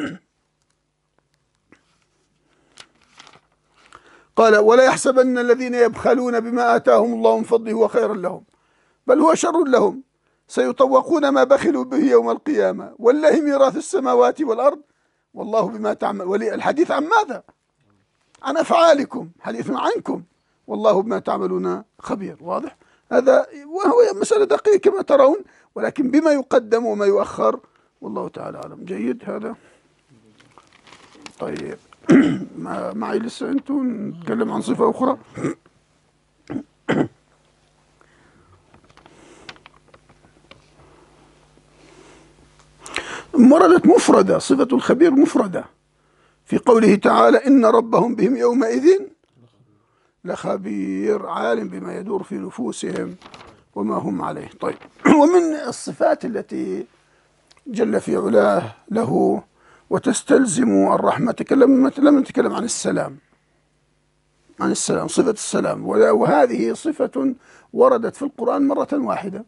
قال ولا يحسبن الذين يبخلون بما آتاهم الله من فضله هو خيرا لهم بل هو شر لهم سيطوقون ما بخلوا به يوم القيامة والله ميراث السماوات والأرض والله بما تعمل. الحديث عن ماذا؟ عن أفعالكم، حديث عنكم، والله بما تعملون خبير. واضح هذا؟ وهو مسألة دقيقة كما ترون، ولكن بما يقدم وما يؤخر والله تعالى أعلم. جيد هذا. طيب معي لسه أنتم نتكلم عن صفة أخرى. وردت مفردة، صفة الخبير مفردة في قوله تعالى إن ربهم بهم يومئذ لخبير عالم بما يدور في نفوسهم وما هم عليه. طيب ومن الصفات التي جل في علاه له وتستلزم الرحمة تكلم لم نتكلم عن السلام، عن السلام، صفة السلام، وهذه صفة وردت في القرآن مرة واحدة.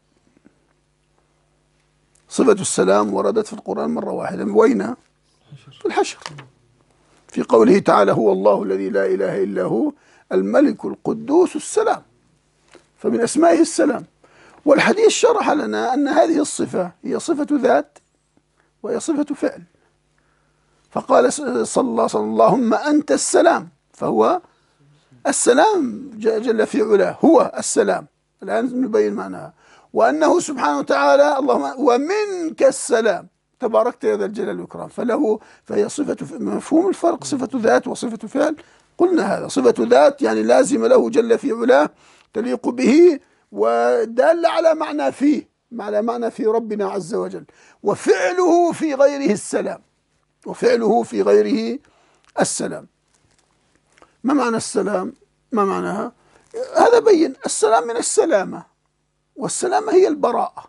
صفة السلام وردت في القرآن مرة واحدة. وين؟ في الحشر، في قوله تعالى هو الله الذي لا إله إلا هو الملك القدوس السلام، فمن أسمائه السلام. والحديث شرح لنا أن هذه الصفة هي صفة ذات وهي صفة فعل، فقال صلى الله عليه وسلم اللهم أنت السلام، فهو السلام جل في علاه هو السلام. الآن نبين معناها. وأنه سبحانه وتعالى اللهم ومنك السلام تباركت يا ذا الجلال والإكرام، فله فهي صفة. مفهوم الفرق صفة ذات وصفة فعل؟ قلنا هذا صفة ذات يعني لازم له جل في علاه تليق به ودال على معنى فيه، على معنى في ربنا عز وجل. وفعله في غيره السلام، وفعله في غيره السلام. ما معنى السلام؟ ما معناها؟ هذا بين. السلام من السلامة، والسلامة هي البراءة.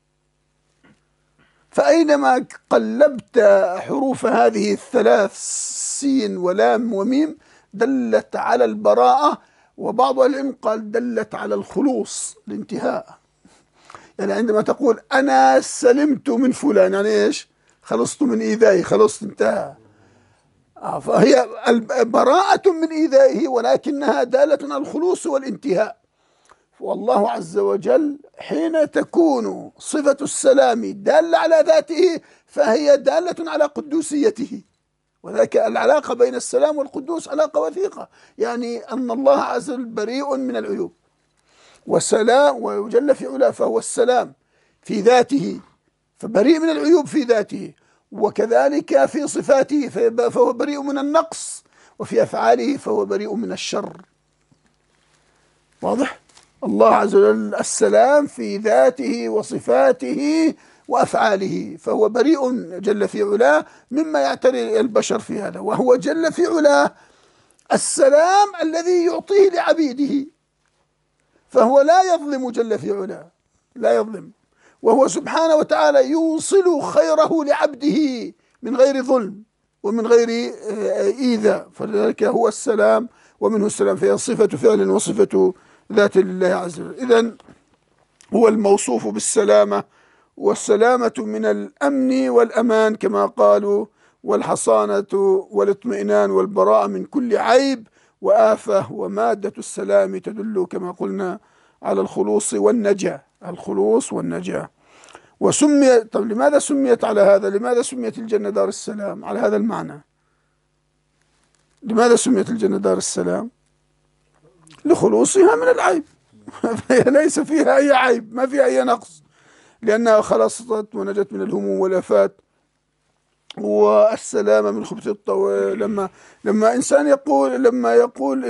فأينما قلبت حروف هذه الثلاث سين ولام وميم دلت على البراءة، وبعض العلم قال دلت على الخلوص، الانتهاء. يعني عندما تقول أنا سلمت من فلان يعني إيش؟ خلصت من إيذائه، خلصت، انتهى. فهي براءة من إيذائه ولكنها دالة على الخلوص والانتهاء. والله عز وجل حين تكون صفة السلام دالة على ذاته فهي دالة على قدوسيته، وذلك العلاقة بين السلام والقدوس علاقة وثيقة. يعني أن الله عز وجل بريء من العيوب، وسلام وجل في علاه فهو السلام في ذاته، فبريء من العيوب في ذاته، وكذلك في صفاته فهو بريء من النقص، وفي أفعاله فهو بريء من الشر. واضح؟ الله عز وجل السلام في ذاته وصفاته وأفعاله، فهو بريء جل في علاه مما يعتري البشر في هذا. وهو جل في علاه السلام الذي يعطيه لعبيده، فهو لا يظلم جل في علاه، لا يظلم. وهو سبحانه وتعالى يوصل خيره لعبده من غير ظلم ومن غير إيذاء، فلذلك هو السلام ومنه السلام، فهي صفة فعل وصفة ذات الله عز وجل. إذن هو الموصوف بالسلامة، والسلامة من الأمن والأمان كما قالوا، والحصانة والاطمئنان والبراءة من كل عيب وآفة. ومادة السلام تدل كما قلنا على الخلوص والنجاة، الخلوص والنجاة. وسمي طب لماذا سميت على هذا؟ لماذا سميت الجنة دار السلام على هذا المعنى؟ لماذا سميت الجنة دار السلام؟ لخلوصها من العيب ليس فيها أي عيب، ما فيها أي نقص، لأنها خلصت ونجت من الهموم والآفات. والسلامة من خبث الطويل. لما لما إنسان يقول لما يقول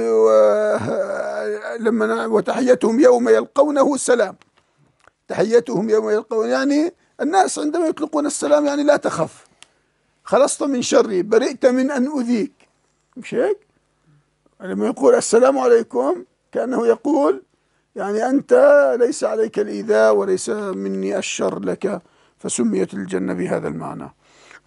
لما وتحيتهم يوم يلقونه سلام، تحيتهم يوم يلقون يعني الناس عندما يطلقون السلام يعني لا تخف، خلصت من شري، برئت من أن أذيك، مش هيك؟ لما يقول السلام عليكم كأنه يقول يعني أنت ليس عليك الإيذاء وليس مني الشر لك، فسميت الجنة بهذا المعنى.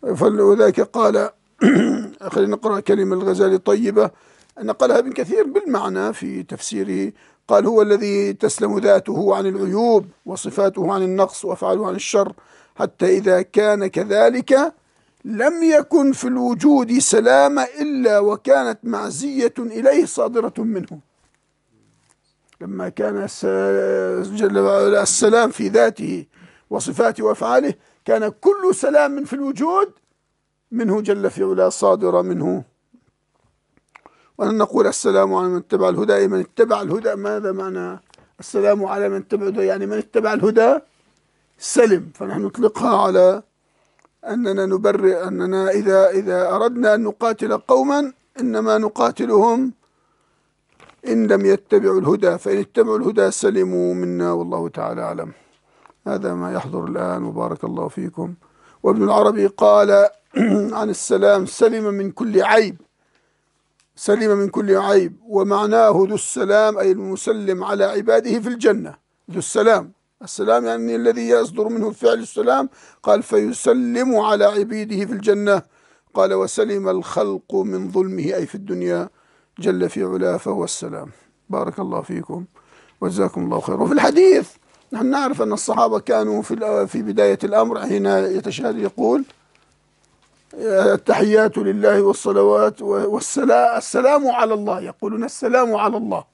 فلذلك قال خلينا نقرأ كلمة الغزالي طيبة نقلها ابن كثير بالمعنى في تفسيره. قال: هو الذي تسلم ذاته عن العيوب وصفاته عن النقص وأفعاله عن الشر، حتى إذا كان كذلك لم يكن في الوجود سلام إلا وكانت معزية إليه صادرة منه. لما كان جل وعلا السلام في ذاته وصفاته وأفعاله، كان كل سلام في الوجود منه جل في علا، صادرة منه. وأن نقول السلام على من اتبع الهدى. من اتبع الهدى ماذا معنى السلام على من اتبع الهدى؟ يعني من اتبع الهدى سلم. فنحن نطلقها على أننا نبرئ أننا إذا إذا أردنا أن نقاتل قوما إنما نقاتلهم إن لم يتبعوا الهدى، فإن اتبعوا الهدى سلموا منا، والله تعالى أعلم. هذا ما يحضر الآن، وبارك الله فيكم. وابن العربي قال عن السلام: سلم من كل عيب، سلم من كل عيب، ومعناه ذو السلام أي المسلم على عباده في الجنة. ذو السلام، السلام يعني الذي يصدر منه الفعل السلام. قال: فيسلم على عبيده في الجنة. قال: وسلم الخلق من ظلمه أي في الدنيا جل في علاه، فهو السلام. بارك الله فيكم وجزاكم الله خير. وفي الحديث نحن نعرف أن الصحابة كانوا في في بداية الأمر حين يتشهد يقول: التحيات لله والصلوات والسلام السلام على الله، يقولون السلام على الله.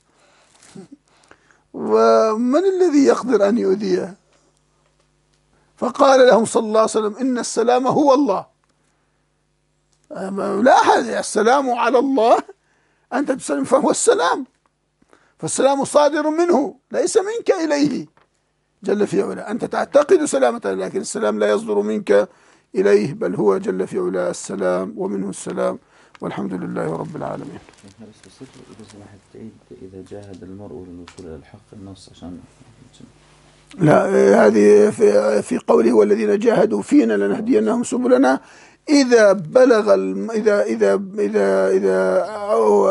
ومن الذي يقدر أن يؤذيه؟ فقال لهم صلى الله عليه وسلم: إن السلام هو الله. لا أحد، السلام على الله، أنت تسلم فهو السلام، فالسلام صادر منه ليس منك إليه جل في علا. أنت تعتقد سلامته، لكن السلام لا يصدر منك إليه، بل هو جل في علا السلام ومنه السلام، والحمد لله رب العالمين. إذا جاهد المرء للوصول إلى الحق النص عشان لا، هذه في في قوله: والذين جاهدوا فينا لنهدينهم سبلنا. إذا بلغ الم... إذا إذا إذا إذا أو...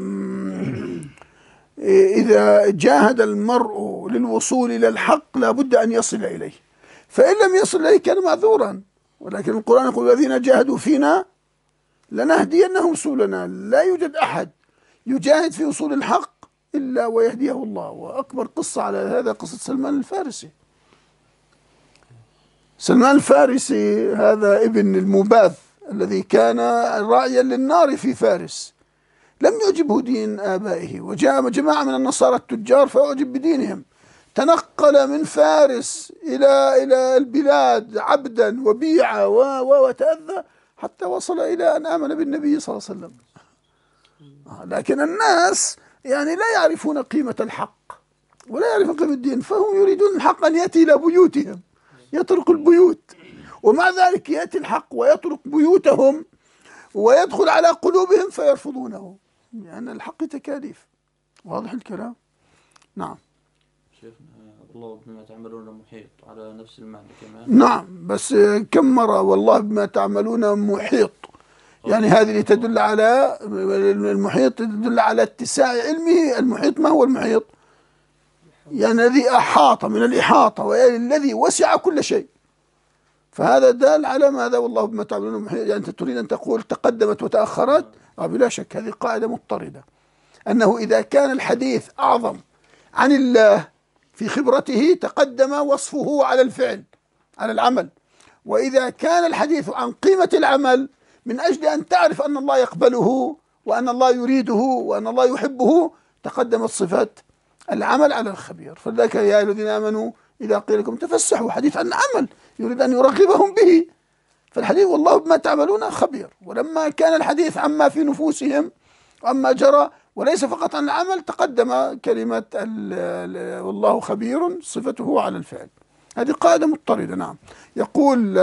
إذا جاهد المرء للوصول إلى الحق لابد أن يصل إليه، فإن لم يصل إليه كان معذورا. ولكن القرآن يقول: الذين جاهدوا فينا لنهدينهم سبلنا. لا يوجد أحد يجاهد في وصول الحق إلا ويهديه الله. وأكبر قصة على هذا قصة سلمان الفارسي. سلمان الفارسي هذا ابن المباذ الذي كان راعيا للنار في فارس، لم يعجبه دين آبائه، وجاء جماعة من النصارى التجار فأعجب بدينهم، تنقل من فارس إلى إلى البلاد عبدا وبيعا وتأذى حتى وصل إلى أن آمن بالنبي صلى الله عليه وسلم. لكن الناس يعني لا يعرفون قيمة الحق ولا يعرفون قيمة الدين، فهم يريدون الحق أن يأتي إلى بيوتهم، يطرق البيوت، ومع ذلك يأتي الحق ويطرق بيوتهم ويدخل على قلوبهم فيرفضونه، لأن يعني الحق تكاليف. واضح الكلام؟ نعم. شيخنا الله بما تعملون محيط، على نفس المعنى كمان. نعم، بس كم مرة والله بما تعملون محيط، يعني هذه اللي تدل على المحيط، تدل على اتساع علمه. المحيط ما هو المحيط؟ يعني الذي أحاط، من الإحاطة، والذي وسع كل شيء. فهذا دال على ماذا؟ والله بما تعملون محيط. يعني أنت تريد أن تقول تقدمت وتأخرت؟ بلا شك هذه قاعدة مضطردة، أنه إذا كان الحديث أعظم عن الله في خبرته تقدم وصفه على الفعل، على العمل. وإذا كان الحديث عن قيمة العمل من أجل أن تعرف أن الله يقبله وأن الله يريده وأن الله يحبه، تقدمت صفة العمل على الخبير. فلذلك يا أيها الذين آمنوا إذا قيل لكم تفسحوا، حديث عن عمل يريد أن يرغبهم به، فالحديث والله بما تعملون خبير. ولما كان الحديث عما في نفوسهم وعما جرى وليس فقط عن العمل، تقدم كلمة والله خبير صفته على الفعل. هذه قاعدة مضطردة. نعم. يقول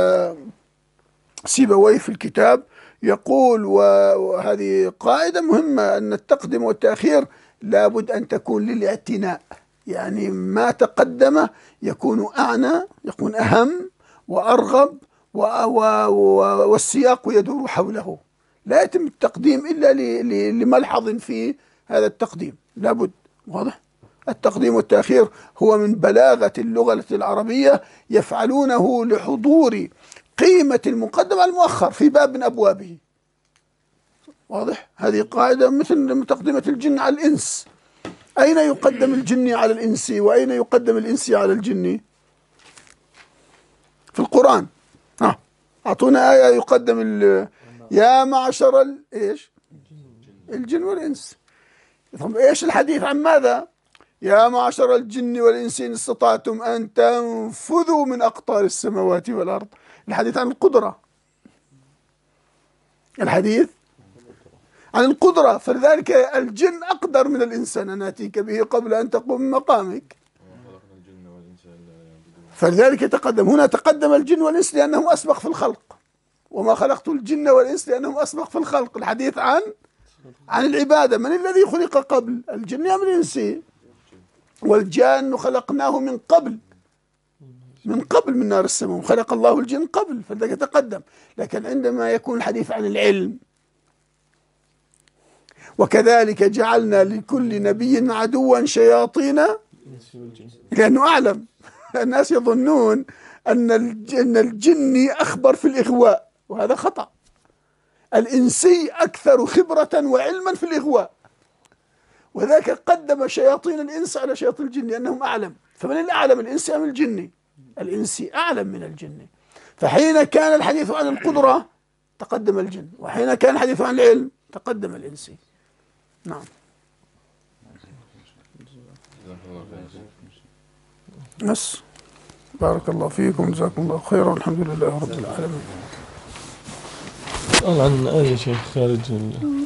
سيبويه في الكتاب، يقول وهذه قاعدة مهمة، أن التقديم والتأخير لابد أن تكون للاعتناء، يعني ما تقدم يكون أعنى، يكون أهم وأرغب، والسياق يدور حوله. لا يتم التقديم إلا لملحظ في هذا التقديم، لابد. واضح؟ التقديم والتأخير هو من بلاغة اللغة العربية، يفعلونه لحضور قيمة المقدم على المؤخر في باب من أبوابه. واضح؟ هذه قاعدة مثل تقدمة الجن على الإنس. أين يقدم الجني على الإنسي وأين يقدم الإنسي على الجني؟ في القرآن. ها أعطونا آية يقدم ال يا معشر ال إيش؟ الجن والإنس. طب إيش الحديث عن ماذا؟ يا معشر الجن والإنس إن استطعتم أن تنفذوا من أقطار السماوات والأرض. الحديث عن القدرة. الحديث عن القدرة، فلذلك الجن أقدر من الإنسان أن نأتيك به قبل أن تقوم من مقامك. فلذلك تقدم هنا، تقدم الجن والإنس لأنهم أسبق في الخلق. وما خلقت الجن والإنس لأنهم أسبق في الخلق. الحديث عن عن العبادة. من الذي خلق قبل؟ الجن أم الإنس؟ والجان خلقناه من قبل من قبل من نار السموم. خلق الله الجن قبل، فلذلك تقدم. لكن عندما يكون الحديث عن العلم، وكذلك جعلنا لكل نبي عدوا شياطين لأنه أعلم. الناس يظنون أن الجن أخبر في الإغواء، وهذا خطأ. الإنسي أكثر خبرة وعلما في الإغواء، وذاك قدم شياطين الإنس على شياطين الجن لأنهم أعلم. فمن الأعلم، الإنس أم الجن؟ الإنسي أعلم من الجن. فحين كان الحديث عن القدرة تقدم الجن، وحين كان الحديث عن العلم تقدم الإنسي. نعم. بس بارك الله فيكم، جزاكم الله خيرا، والحمد لله رب العالمين. سؤال عن آية شيخ خارج ال...